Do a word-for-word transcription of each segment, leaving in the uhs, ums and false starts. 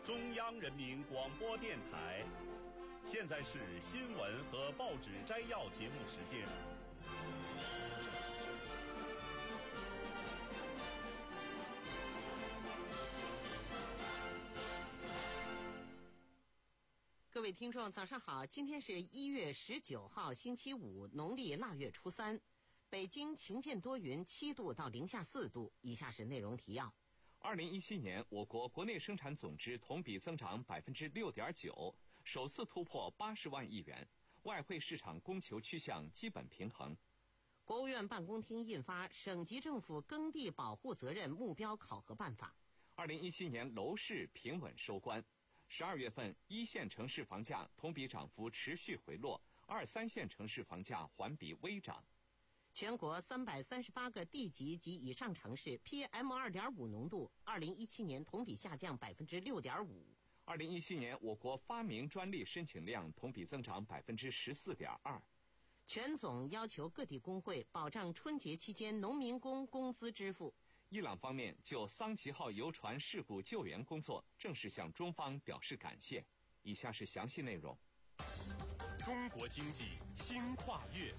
中央人民广播电台。现在是新闻和报纸摘要节目时间。 各位听众早上好，今天是一月十九号星期五，农历腊月初三。北京晴见多云，七度到零下四度。以下是内容提要。 二零一七年，我国国内生产总值同比增长百分之六点九，首次突破八十万亿元，外汇市场供求趋向基本平衡。 国务院办公厅印发《省级政府耕地保护责任目标考核办法》。 二零一七年楼市平稳收官，十二月份一线城市房价同比涨幅持续回落，二三线城市房价环比微涨。 全国三百三十八个地级及以上城市 P M 二点五 浓度，二零一七年同比下降百分之六点五。 二零一七年，我国发明专利申请量同比增长百分之十四点二。 全总要求各地工会保障春节期间农民工工资支付。 伊朗方面就桑吉号游船事故救援工作正式向中方表示感谢。以下是详细内容。 中国经济新跨越。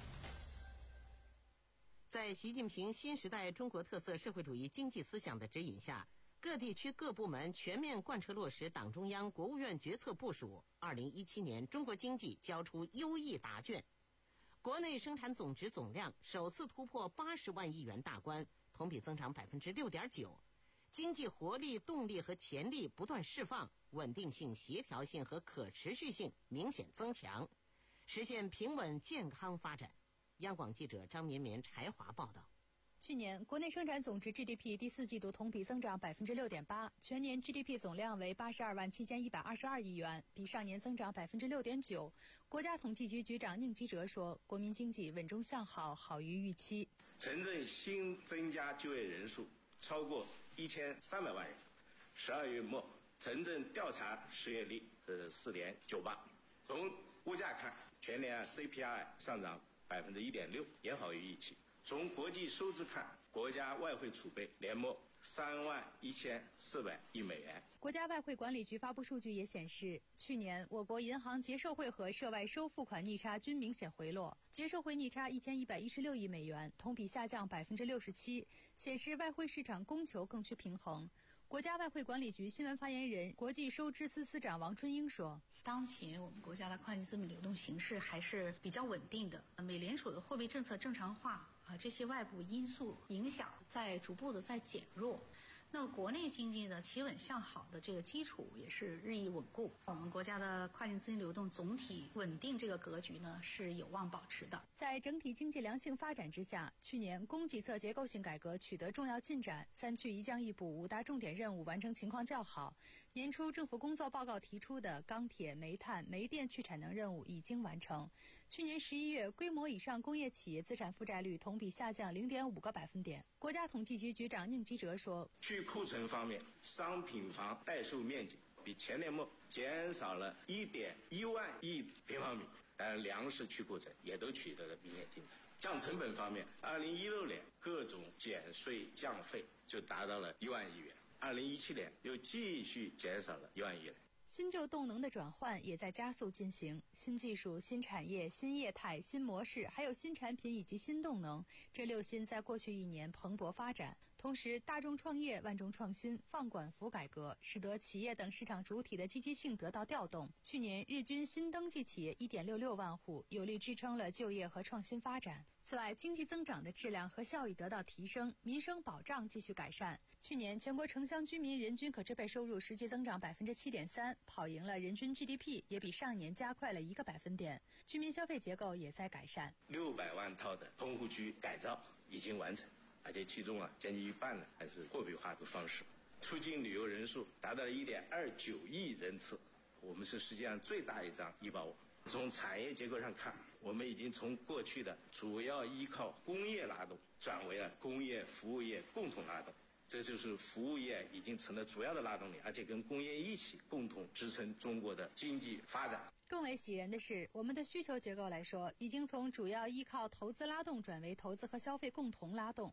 在习近平新时代中国特色社会主义经济思想的指引下，各地区各部门全面贯彻落实党中央、国务院决策部署。二零一七年，中国经济交出优异答卷，国内生产总值总量首次突破八十万亿元大关，同比增长百分之六点九，经济活力、动力和潜力不断释放，稳定性、协调性和可持续性明显增强，实现平稳健康发展。央广记者张绵绵、柴华报道。 去年国内生产总值 G D P 第四季度同比增长百分之六点八，全年 G D P 总量为八十二万七千一百二十二亿元，比上年增长百分之六点九。国家统计局局长宁吉喆说，国民经济稳中向好，好于预期。 城镇新增加就业人数超过一千三百万人，十二月末城镇调查失业率是四点九八。从物价看，全年 C P I 上涨百分之一点六，也好于预期。从国际收支看，国家外汇储备年末三万一千四百亿美元。 国家外汇管理局发布数据也显示，去年我国银行结售汇和涉外收付款逆差均明显回落，结售汇逆差一千一百一十六亿美元，同比下降百分之六十七，显示外汇市场供求更趋平衡。国家外汇管理局新闻发言人、国际收支司司长王春英说， 当前我们国家的跨境资本流动形势还是比较稳定的，美联储的货币政策正常化啊，这些外部因素影响在逐步的在减弱。那么国内经济的企稳向好的这个基础也是日益稳固，我们国家的跨境资金流动总体稳定这个格局呢是有望保持的。 在整体经济良性发展之下，去年供给侧结构性改革取得重要进展，三去一降一补五大重点任务完成情况较好。年初政府工作报告提出的钢铁、煤炭、煤电去产能任务已经完成。去年十一月，规模以上工业企业资产负债率同比下降零点五个百分点。国家统计局局长宁吉喆说， 去库存方面，商品房待售面积比前年末减少了一点一万亿平方米，呃，粮食去库存也都取得了明显进展。降成本方面，二零一六年各种减税降费就达到了一万亿元，二零一七年又继续减少了一万亿元。 新旧动能的转换也在加速进行，新技术、新产业、新业态、新模式，还有新产品以及新动能，这六新在过去一年蓬勃发展。同时，大众创业、万众创新、放管服改革，使得企业等市场主体的积极性得到调动。去年日均新登记企业 一点六六万户，有力支撑了就业和创新发展。此外，经济增长的质量和效益得到提升，民生保障继续改善。去年全国城乡居民人均可支配收入实际增长百分之七点三，跑赢了人均 G D P， 也比上年加快了一个百分点。居民消费结构也在改善。 六百万套的棚户区改造已经完成，而且其中啊，将近一半呢还是货币化的方式。出境旅游人数达到了一点二九亿人次，我们是世界上最大一张医保网。从产业结构上看，我们已经从过去的主要依靠工业拉动，转为了工业服务业共同拉动。这就是服务业已经成了主要的拉动力，而且跟工业一起共同支撑中国的经济发展。 更为喜人的是，我们的需求结构来说，已经从主要依靠投资拉动转为投资和消费共同拉动。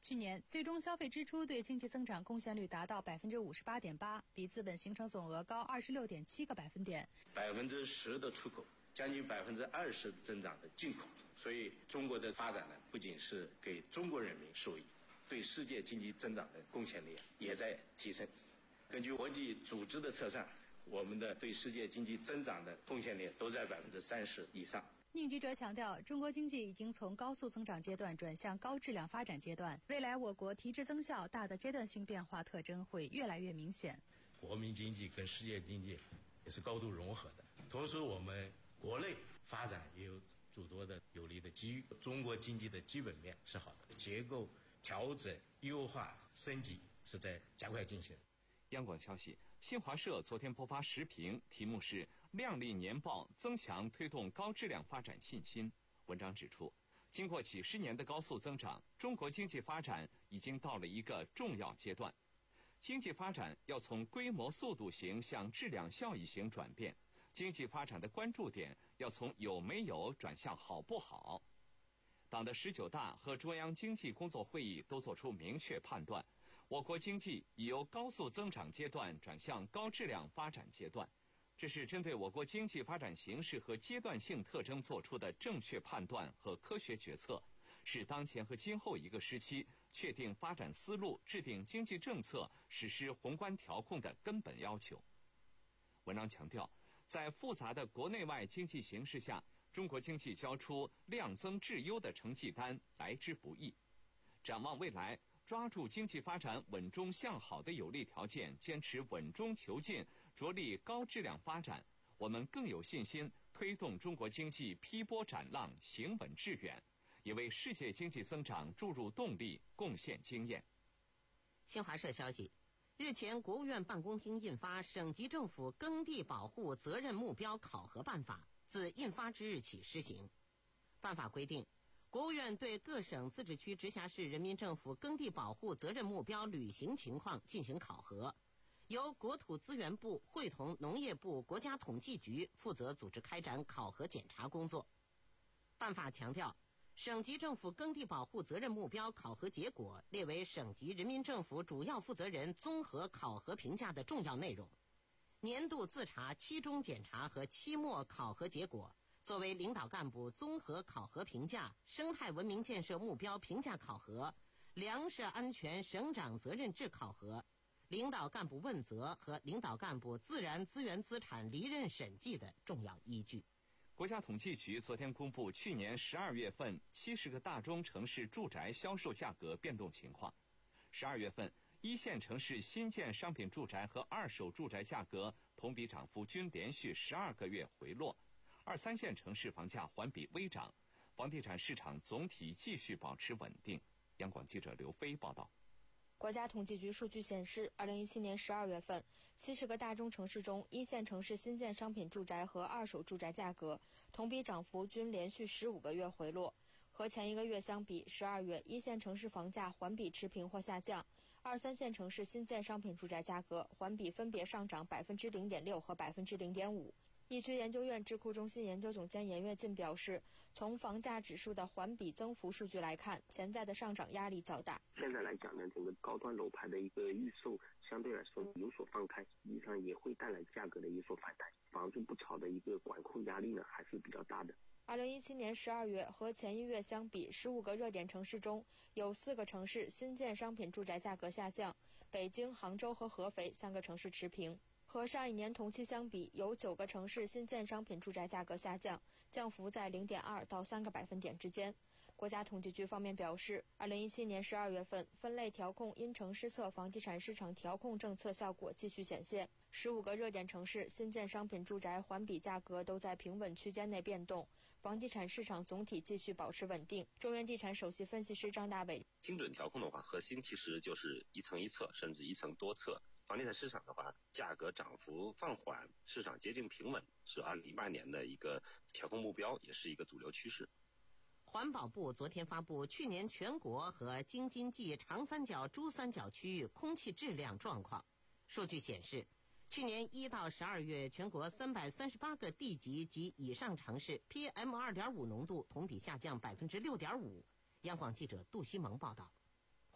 去年最终消费支出对经济增长贡献率达到百分之五十八点八，比资本形成总额高二十六点七个百分点。 百分之十的出口，将近百分之二十的增长的进口，所以中国的发展呢，不仅是给中国人民受益，对世界经济增长的贡献力也在提升。根据国际组织的测算，我们的对世界经济增长的贡献力都在百分之三十以上。 宁记者强调，中国经济已经从高速增长阶段转向高质量发展阶段，未来我国提质增效大的阶段性变化特征会越来越明显。 国民经济跟世界经济也是高度融合的，同时我们国内发展也有诸多的有利的机遇。中国经济的基本面是好的，结构调整、优化、升级是在加快进行。 央广消息，新华社昨天播发时评，题目是亮丽年报增强推动高质量发展信心。文章指出，经过几十年的高速增长，中国经济发展已经到了一个重要阶段。经济发展要从规模速度型向质量效益型转变，经济发展的关注点要从有没有转向好不好。党的十九大和中央经济工作会议都作出明确判断，我国经济已由高速增长阶段转向高质量发展阶段，这是针对我国经济发展形势和阶段性特征作出的正确判断和科学决策，是当前和今后一个时期确定发展思路、制定经济政策、实施宏观调控的根本要求。文章强调，在复杂的国内外经济形势下，中国经济交出量增质优的成绩单来之不易。展望未来，抓住经济发展稳中向好的有利条件，坚持稳中求进，着力高质量发展，我们更有信心推动中国经济劈波斩浪、行稳致远，也为世界经济增长注入动力、贡献经验。 新华社消息，日前国务院办公厅印发《省级政府耕地保护责任目标考核办法》，自印发之日起施行。办法规定，国务院对各省、自治区、直辖市人民政府耕地保护责任目标履行情况进行考核，由国土资源部会同农业部、国家统计局负责组织开展考核检查工作。办法强调，省级政府耕地保护责任目标考核结果列为省级人民政府主要负责人综合考核评价的重要内容。年度自查、期中检查和期末考核结果作为领导干部综合考核评价、生态文明建设目标评价考核、粮食安全省长责任制考核、领导干部问责和领导干部自然资源资产离任审计的重要依据。 国家统计局昨天公布去年十二月份七十个大中城市住宅销售价格变动情况。十二月份，一线城市新建商品住宅和二手住宅价格同比涨幅均连续十二个月回落，二三线城市房价环比微涨，房地产市场总体继续保持稳定。央广记者刘飞报道。 国家统计局数据显示，二零一七年十二月份，七十个大中城市中，一线城市新建商品住宅和二手住宅价格同比涨幅均连续十五个月回落。和前一个月相比，十二月一线城市房价环比持平或下降，二三线城市新建商品住宅价格环比分别上涨百分之零点六和百分之零点五。易区研究院智库中心研究总监严跃进表示，从房价指数的环比增幅数据来看，潜在的上涨压力较大。 现在来讲呢，整个高端楼盘的一个预售相对来说有所放开，实际上也会带来价格的有所反弹，房住不炒的一个管控压力呢还是比较大的。 二零一七年十二月和前一月相比，十五个热点城市中有四个城市新建商品住宅价格下降，北京、杭州和合肥三个城市持平。和上一年同期相比，有九个城市新建商品住宅价格下降，降幅在 零点二 到三个百分点之间。国家统计局方面表示，二零一七年十二月份分类调控因城施策房地产市场调控政策效果继续显现，十五个热点城市新建商品住宅环比价格都在平稳区间内变动，房地产市场总体继续保持稳定。中原地产首席分析师张大伟： 精准调控的话，核心其实就是一层一策，甚至一层多策。房地产市场的话，价格涨幅放缓，市场接近平稳，是二零一八年的一个调控目标，也是一个主流趋势。 环保部昨天发布去年全国和京津冀长三角、珠三角区域空气质量状况。数据显示，去年一到十二月，全国三百三十八个地级及以上城市 P M 二点五 浓度同比下降百分之六点五。央广记者杜西蒙报道。 环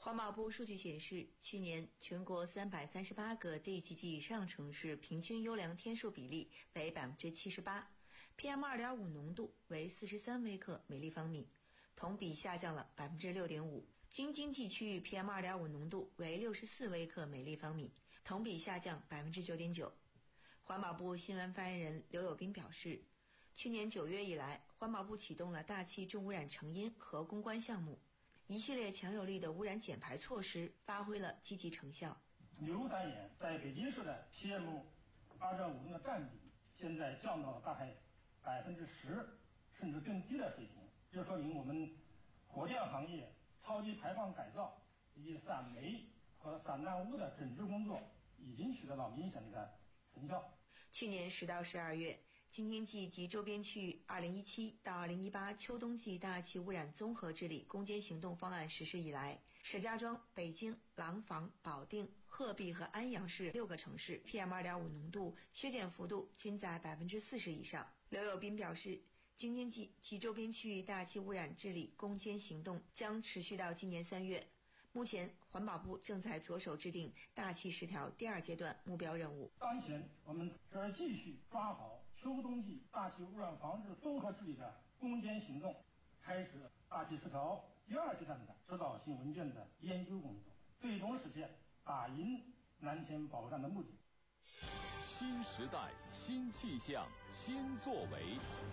环保部数据显示，去年全国三百三十八个地级及以上城市平均优良天数比例为百分之七十八 ，P M 二点五 浓度为四十三微克每立方米，同比下降了百分之六点五。京津冀区域 P M 二点五 浓度为六十四微克每立方米，同比下降百分之九点九。环保部新闻发言人刘友斌表示，去年九月以来，环保部启动了大气重污染成因和攻关项目。一系列强有力的污染减排措施发挥了积极成效。 硫酸盐在北京市的 P M 二点五 的占比现在降到了大概百分之十甚至更低的水平，这说明我们火电行业超级排放改造以及散煤和散氮污的整治工作已经取得了明显的成效。 去年十到十二月，京津冀及周边区域二零一七到二零一八秋冬季大气污染综合治理攻坚行动方案实施以来，石家庄、北京、廊坊、保定、鹤壁和安阳市六个城市 P M 二点五 浓度削减幅度均在百分之四十以上。刘友斌表示，京津冀及周边区域大气污染治理攻坚行动将持续到今年三月。目前，环保部正在着手制定大气十条第二阶段目标任务。 当前，我们这继续抓好秋冬季大气污染防治综合治理的攻坚行动，开始大气十条第二阶段的指导性文件的研究工作，最终实现打赢蓝天保战的目的。 新时代、新气象、新作为。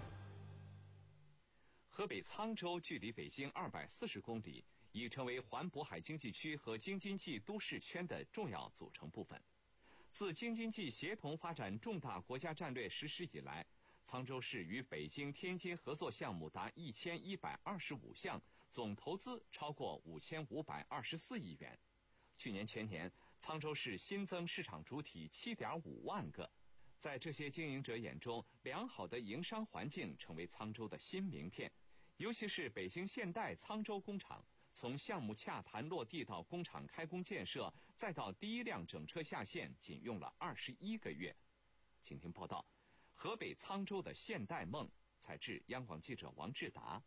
河北沧州距离北京二百四十公里，已成为环渤海经济区和京津冀都市圈的重要组成部分。自京津冀协同发展重大国家战略实施以来，沧州市与北京、天津合作项目达一千一百二十五项，总投资超过五千五百二十四亿元。去年全年，沧州市新增市场主体七点五万个。在这些经营者眼中，良好的营商环境成为沧州的新名片。尤其是北京现代沧州工厂，从项目洽谈落地到工厂开工建设，再到第一辆整车下线，仅用了二十一个月。请听报道：河北沧州的现代梦。采制央广记者王志达。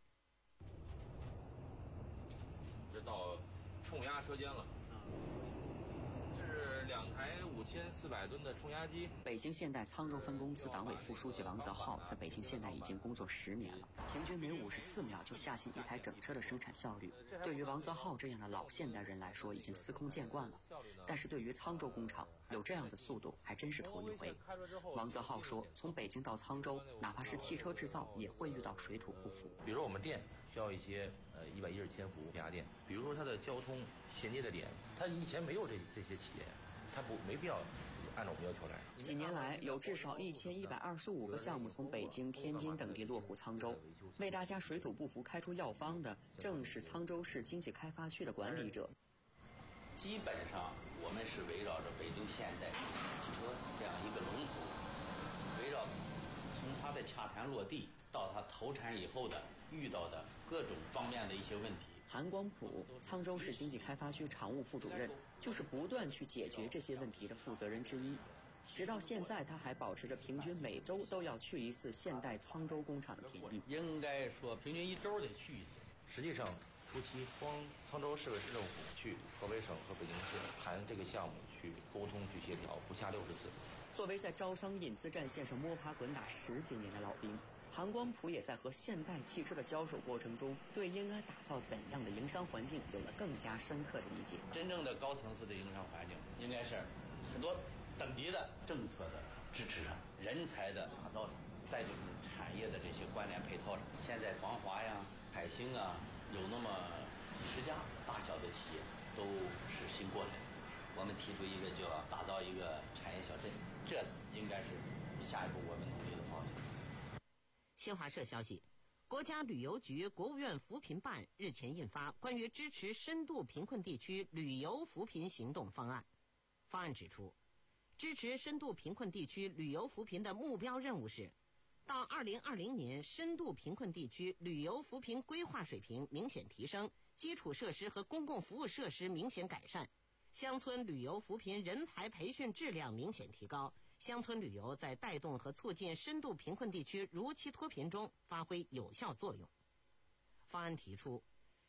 这到冲压车间了。这是两台五千四百吨的冲压机。 北京现代沧州分公司党委副书记王泽浩在北京现代已经工作十年了，平均每五十四秒就下线一台整车的生产效率，对于王泽浩这样的老现代人来说已经司空见惯了。但是对于沧州工厂，有这样的速度还真是头一回。王泽浩说，从北京到沧州，哪怕是汽车制造，也会遇到水土不服。 比如我们店需要一些呃一百一十千伏压电，比如说它的交通衔接的点，它以前没有这这些企业，它不没必要按照我们要求来。 几年来，有至少一千一百二十五个项目从北京、天津等地落户沧州。为大家水土不服开出药方的，正是沧州市经济开发区的管理者。 基本上我们是围绕着北京现代汽车这样一个龙头，围绕从它的洽谈落地到它投产以后的遇到的各种方面的一些问题。 韩光普，沧州市经济开发区常务副主任，就是不断去解决这些问题的负责人之一。直到现在，他还保持着平均每周都要去一次现代沧州工厂的频率。 应该说，平均一周得去一次。 实际上，初期光沧州市委市政府去河北省和北京市谈这个项目，去沟通、去协调，不下六十次。 作为在招商引资战线上摸爬滚打十几年的老兵，韩光普也在和现代汽车的交手过程中，对应该打造怎样的营商环境有了更加深刻的理解。 真正的高层次的营商环境，应该是很多等级的政策的支持上，人才的打造上，再就是产业的这些关联配套上。现在黄华呀、海星啊，有那么几十家大小的企业都是新过来的。我们提出一个叫打造一个产业小镇，这应该是下一步我们努力的方向。 新华社消息，国家旅游局、国务院扶贫办日前印发关于支持深度贫困地区旅游扶贫行动方案。方案指出，支持深度贫困地区旅游扶贫的目标任务是，到二零二零年，深度贫困地区旅游扶贫规划水平明显提升，基础设施和公共服务设施明显改善，乡村旅游扶贫人才培训质量明显提高。乡村旅游在带动和促进深度贫困地区如期脱贫中发挥有效作用。方案提出，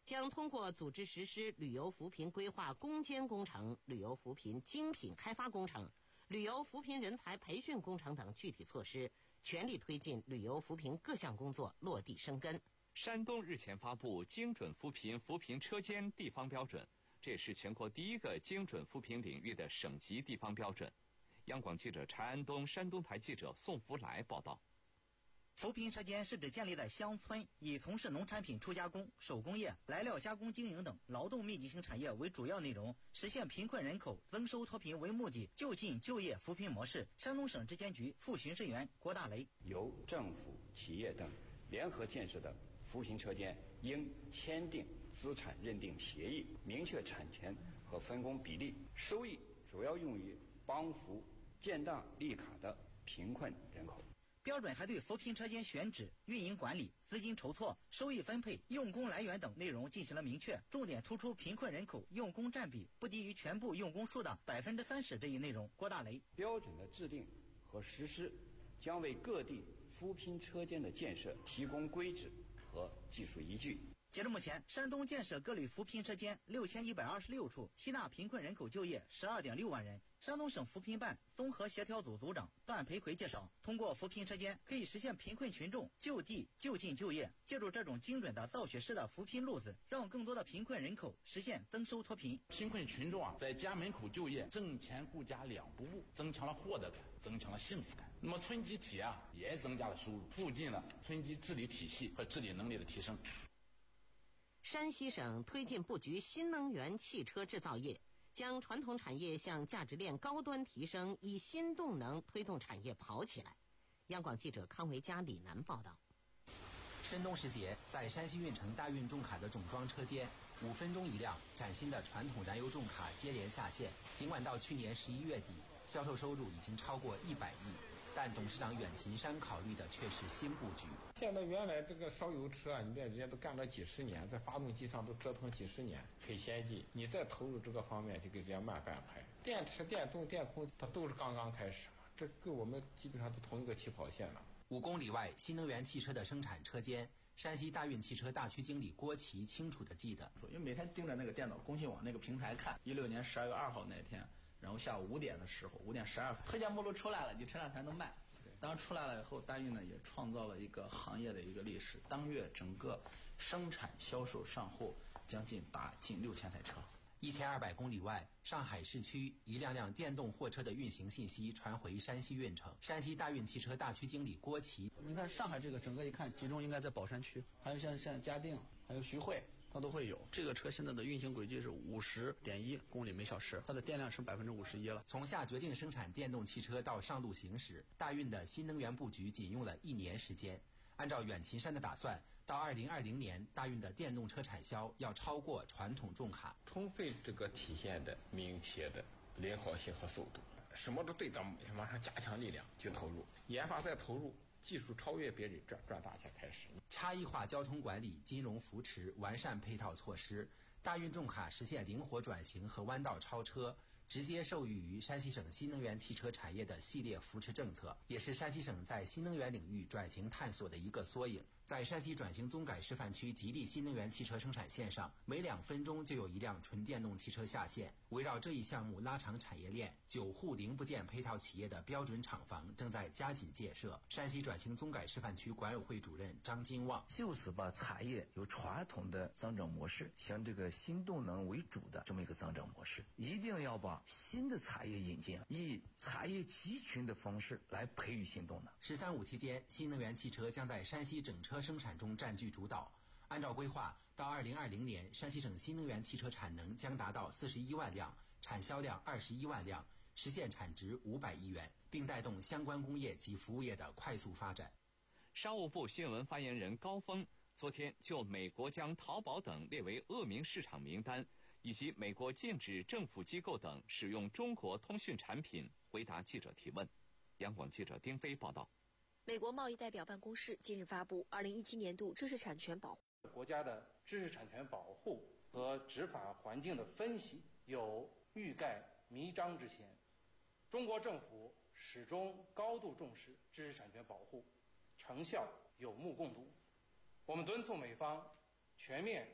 将通过组织实施旅游扶贫规划攻坚工程、旅游扶贫精品开发工程、旅游扶贫人才培训工程等具体措施，全力推进旅游扶贫各项工作落地生根。 山东日前发布精准扶贫扶贫车间地方标准，这也是全国第一个精准扶贫领域的省级地方标准。央广记者柴安东、山东台记者宋福来报道。 扶贫车间是指建立在乡村，以从事农产品初加工、手工业、来料加工经营等劳动密集型产业为主要内容，实现贫困人口增收脱贫为目的，就近就业扶贫模式。山东省质监局副巡视员郭大雷： 由政府、企业等联合建设的扶贫车间应签订资产认定协议，明确产权和分工比例，收益主要用于帮扶建档立卡的贫困人口。 标准还对扶贫车间选址、运营管理、资金筹措、收益分配、用工来源等内容进行了明确，重点突出贫困人口用工占比不低于全部用工数的百分之三十这一内容。郭大雷： 标准的制定和实施将为各地扶贫车间的建设提供规制和技术依据。 截至目前，山东建设各类扶贫车间六千一百二十六处，吸纳贫困人口就业十二点六万人。山东省扶贫办综合协调组组长段培奎介绍，通过扶贫车间可以实现贫困群众就地就近就业，借助这种精准的造血式的扶贫路子，让更多的贫困人口实现增收脱贫。 贫困群众啊，在家门口就业，挣钱顾家两不误，增强了获得感，增强了幸福感。那么村集体啊，也增加了收入，促进了村级治理体系和治理能力的提升。 山西省推进布局新能源汽车制造业，将传统产业向价值链高端提升，以新动能推动产业跑起来。央广记者康维佳、李楠报道。 深冬时节，在山西运城大运重卡的总装车间，五分钟一辆崭新的传统燃油重卡接连下线。尽管到去年十一月底，销售收入已经超过一百亿，但董事长远秦山考虑的却是新布局。 现在原来这个烧油车啊，你这人家都干了几十年，在发动机上都折腾几十年，很先进。你再投入这个方面，就给人家慢半拍。电池、电动、电控，它都是刚刚开始嘛，这跟我们基本上都同一个起跑线了。 五公里外，新能源汽车的生产车间，山西大运汽车大区经理郭琦清楚地记得， 因为每天盯着那个电脑工信网那个平台看，一六年十二月二号那天，然后下午五点的时候，五点十二分，推荐目录出来了，你车辆才能卖。当出来了以后，大运呢也创造了一个行业的一个历史，当月整个生产销售上货将近达近六千台车。 一千二百公里外，上海市区一辆辆电动货车的运行信息传回山西运城。山西大运汽车大区经理郭琦， 你看上海这个整个一看集中应该在宝山区，还有像像嘉定，还有徐汇。它都会有。这个车现在的运行轨迹是五十点一公里每小时，它的电量是百分之五十一了。 从下决定生产电动汽车到上路行驶，大运的新能源布局仅用了一年时间。按照远秦山的打算，到二零二零年，大运的电动车产销要超过传统重卡， 充分这个体现的民营企业的灵活性和速度，什么都对到马上加强力量去投入，研发再投入。技术超越别人，赚赚大钱开始。 差异化交通管理、金融扶持、完善配套措施，大运重卡实现灵活转型和弯道超车，直接受益于山西省新能源汽车产业的系列扶持政策，也是山西省在新能源领域转型探索的一个缩影。在山西转型综改示范区吉利新能源汽车生产线上，每两分钟就有一辆纯电动汽车下线。围绕这一项目拉长产业链，九户零部件配套企业的标准厂房正在加紧建设。山西转型综改示范区管委会主任张金旺， 就是把产业由传统的增长模式向这个新动能为主的这么一个增长模式，一定要把新的产业引进，以产业集群的方式来培育新动能。 十三五期间，新能源汽车将在山西整车生产中占据主导。按照规划，到二零二零年，山西省新能源汽车产能将达到四十一万辆，产销量二十一万辆，实现产值五百亿元，并带动相关工业及服务业的快速发展。 商务部新闻发言人高峰昨天就美国将淘宝等列为恶名市场名单，以及美国禁止政府机构等使用中国通讯产品回答记者提问。央广记者丁飞报道。 美国贸易代表办公室近日发布二零一七年度知识产权保护国家的知识产权保护和执法环境的分析有欲盖弥彰之嫌。中国政府始终高度重视知识产权保护，成效有目共睹。我们敦促美方全面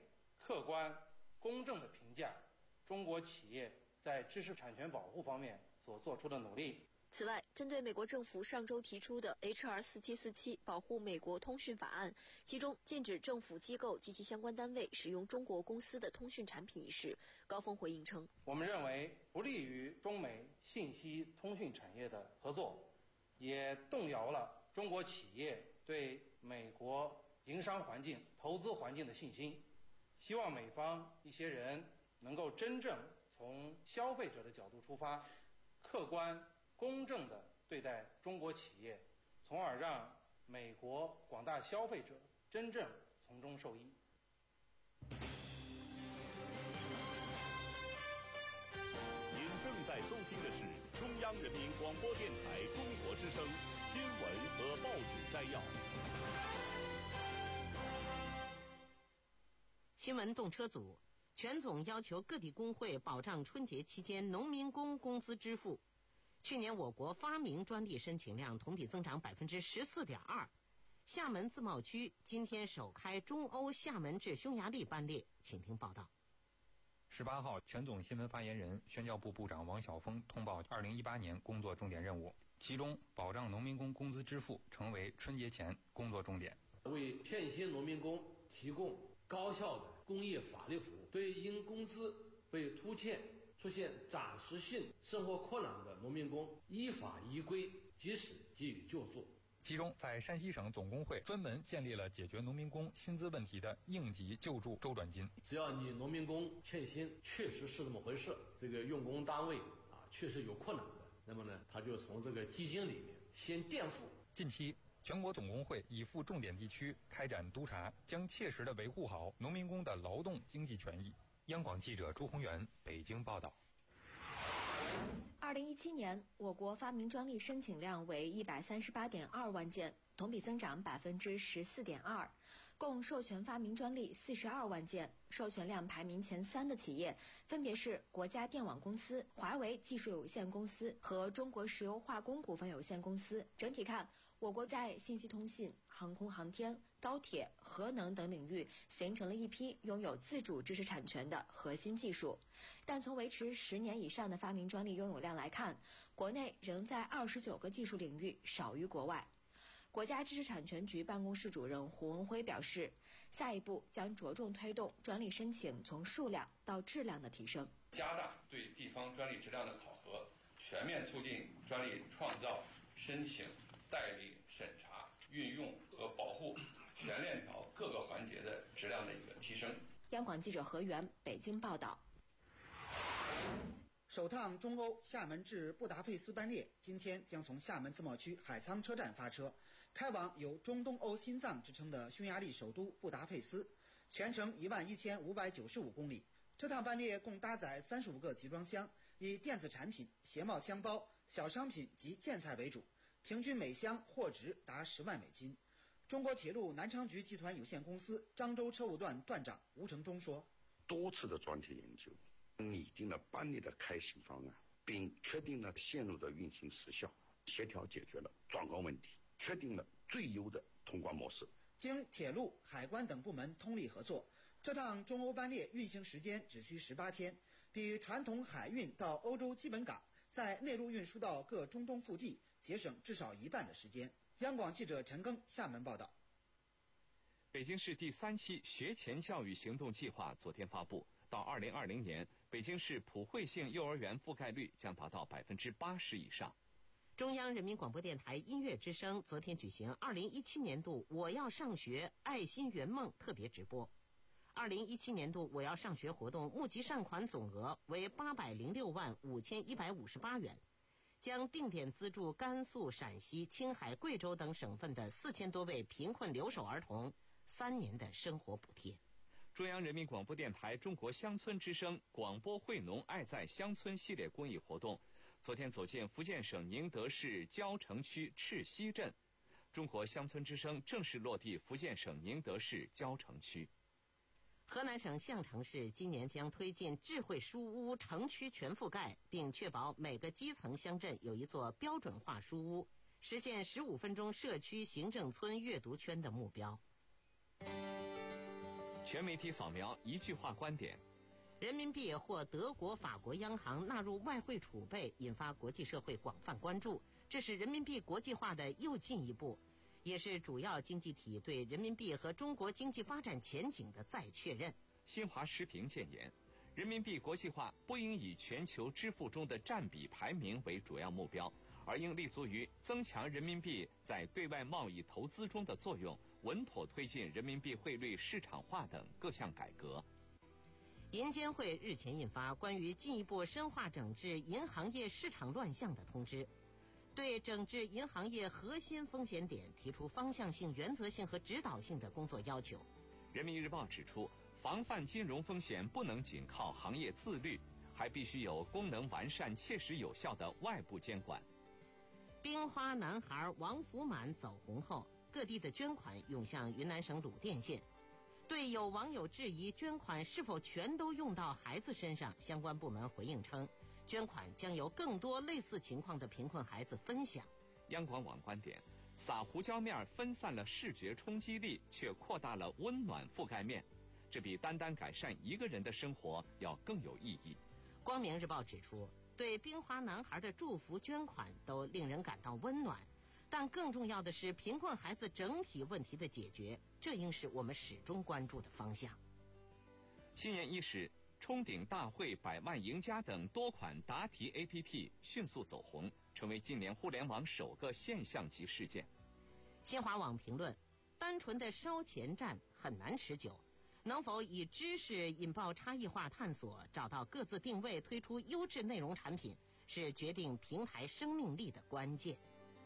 客观、公正地评价中国企业在知识产权保护方面所做出的努力。 此外，针对美国政府上周提出的 H R 四七四七保护美国通讯法案，其中禁止政府机构及其相关单位使用中国公司的通讯产品一事，高峰回应称， 我们认为不利于中美信息通讯产业的合作，也动摇了中国企业对美国营商环境、投资环境的信心。希望美方一些人能够真正从消费者的角度出发，客观公正地对待中国企业，从而让美国广大消费者真正从中受益。 您正在收听的是中央人民广播电台中国之声新闻和报纸摘要。 新闻动车组全总要求各地工会保障春节期间农民工工资支付。去年我国发明专利申请量同比增长百分之十四点二。厦门自贸区今天首开中欧厦门至匈牙利班列，请听报道。 十八号，全总新闻发言人、宣教部部长王晓峰通报二零一八年工作重点任务，其中保障农民工工资支付成为春节前工作重点。 为片薪农民工提供高效的工业法律服务，对因工资被拖欠、出现暂时性生活困难的农民工，依法依规及时给予救助。 其中，在山西省总工会专门建立了解决农民工薪资问题的应急救助周转金。 只要你农民工欠薪确实是这么回事，这个用工单位啊确实有困难的，那么呢，他就从这个基金里面先垫付。 近期，全国总工会已赴重点地区开展督查，将切实地维护好农民工的劳动经济权益。央广记者朱宏元北京报道。 二零一七年，我国发明专利申请量为一百三十八点二万件，同比增长百分之十四点二，共授权发明专利四十二万件。授权量排名前三的企业分别是国家电网公司、华为技术有限公司和中国石油化工股份有限公司。整体看，我国在信息通信、航空航天、高铁、核能等领域形成了一批拥有自主知识产权的核心技术。但从维持十年以上的发明专利拥有量来看，国内仍在二十九个技术领域少于国外。国家知识产权局办公室主任胡文辉表示，下一步将着重推动专利申请从数量到质量的提升， 加大对地方专利质量的考核，全面促进专利创造、申请、代理、审查、运用和保护全链条各个环节的质量的一个提升。 央广记者何源北京报道。 首趟中欧厦门至布达佩斯班列今天将从厦门自贸区海沧车站发车，开往有中东欧心脏之称的匈牙利首都布达佩斯，全程一万一千五百九十五公里。这趟班列共搭载三十五个集装箱，以电子产品、鞋帽箱包、小商品及建材为主，平均每箱货值达十万美金。中国铁路南昌局集团有限公司漳州车务段段长吴成忠说： 多次的专题研究，拟定了班列的开行方案，并确定了线路的运行时效，协调解决了转关问题，确定了最优的通关模式。 经铁路、海关等部门通力合作，这趟中欧班列运行时间只需十八天，比传统海运到欧洲基本港，在内陆运输到各中东腹地节省至少一半的时间。央广记者陈庚厦门报道。 北京市第三期学前教育行动计划昨天发布，到二零二零年，北京市普惠性幼儿园覆盖率将达到百分之八十以上。 中央人民广播电台音乐之声昨天举行二零一七年度我要上学爱心圆梦特别直播。二零一七年度我要上学活动募集善款总额为八百零六万五千一百五十八元，将定点资助甘肃、陕西、青海、贵州等省份的四千多位贫困留守儿童三年的生活补贴。 中央人民广播电台中国乡村之声广播惠农爱在乡村系列公益活动昨天走进福建省宁德市蕉城区赤溪镇，中国乡村之声正式落地福建省宁德市蕉城区。 河南省项城市今年将推进智慧书屋城区全覆盖，并确保每个基层乡镇有一座标准化书屋，实现十五分钟社区行政村阅读圈的目标。 全媒体扫描一句话观点： 人民币或德国、法国央行纳入外汇储备，引发国际社会广泛关注。这是人民币国际化的又进一步，也是主要经济体对人民币和中国经济发展前景的再确认。 新华时评建言，人民币国际化不应以全球支付中的占比排名为主要目标，而应立足于增强人民币在对外贸易投资中的作用，稳妥推进人民币汇率市场化等各项改革。 银监会日前印发关于进一步深化整治银行业市场乱象的通知，对整治银行业核心风险点提出方向性、原则性和指导性的工作要求。 人民日报指出，防范金融风险不能仅靠行业自律，还必须有功能完善、切实有效的外部监管。 冰花男孩王福满走红后，各地的捐款涌向云南省鲁甸县。对有网友质疑捐款是否全都用到孩子身上，相关部门回应称，捐款将由更多类似情况的贫困孩子分享。 央广网观点：撒胡椒面分散了视觉冲击力，却扩大了温暖覆盖面，这比单单改善一个人的生活要更有意义。 光明日报指出，对冰花男孩的祝福捐款都令人感到温暖，但更重要的是贫困孩子整体问题的解决，这应是我们始终关注的方向。 新年伊始，冲顶大会、百万赢家等多款答题 A P P 迅速走红，成为今年互联网首个现象级事件。 新华网评论：单纯的烧钱战很难持久，能否以知识引爆差异化探索，找到各自定位，推出优质内容产品，是决定平台生命力的关键。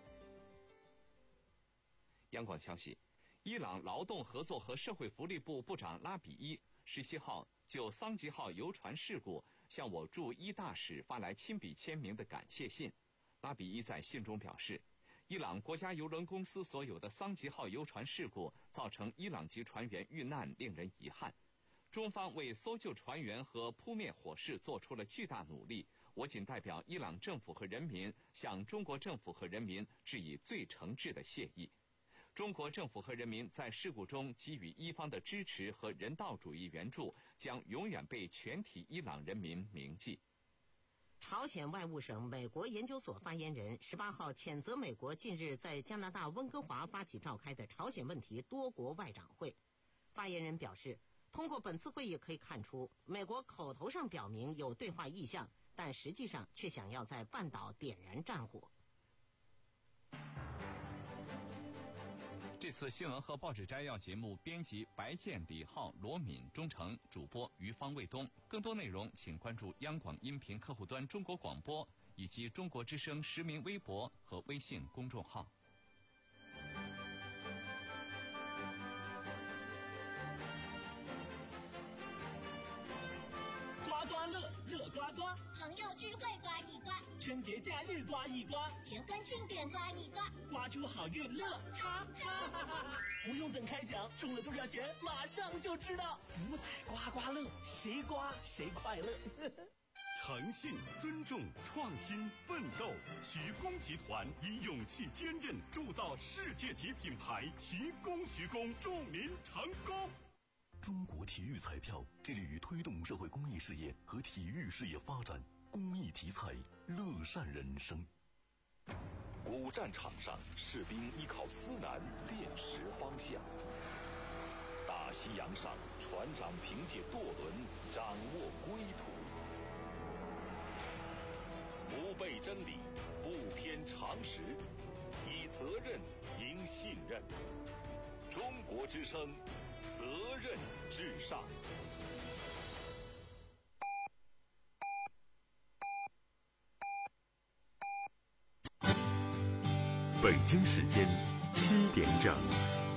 央广消息，伊朗劳动合作和社会福利部部长拉比伊十七号就桑吉号游船事故向我驻伊大使发来亲笔签名的感谢信。拉比伊在信中表示，伊朗国家邮轮公司所有的桑吉号游船事故造成伊朗籍船员遇难，令人遗憾。中方为搜救船员和扑灭火势做出了巨大努力，我仅代表伊朗政府和人民向中国政府和人民致以最诚挚的谢意。中国政府和人民在事故中给予伊方的支持和人道主义援助，将永远被全体伊朗人民铭记。 朝鲜外务省美国研究所发言人十八号谴责美国近日在加拿大温哥华发起召开的朝鲜问题多国外长会。发言人表示，通过本次会议可以看出，美国口头上表明有对话意向，但实际上却想要在半岛点燃战火。 这次新闻和报纸摘要节目编辑白健、李浩、罗敏、钟诚，主播于方卫东。更多内容请关注央广音频客户端中国广播以及中国之声实名微博和微信公众号。 刮刮乐，乐刮刮， 朋友聚会刮一刮， 春节假日刮一刮， 结婚庆典刮一刮， 刮出好运乐，哈哈哈哈！不用等开奖，中了多少钱马上就知道。福彩刮刮乐，谁刮谁快乐。 诚信、尊重、创新、奋斗，徐工集团以勇气坚韧铸造世界级品牌，徐工徐工，祝您成功。 中国体育彩票致力于推动社会公益事业和体育事业发展，公益体彩，乐善人生。古战场上，士兵依靠思南辨识方向；大西洋上，船长凭借舵轮掌握归途。不背真理，不偏常识，以责任赢信任。中国之声，责任至上。北京时间七点整。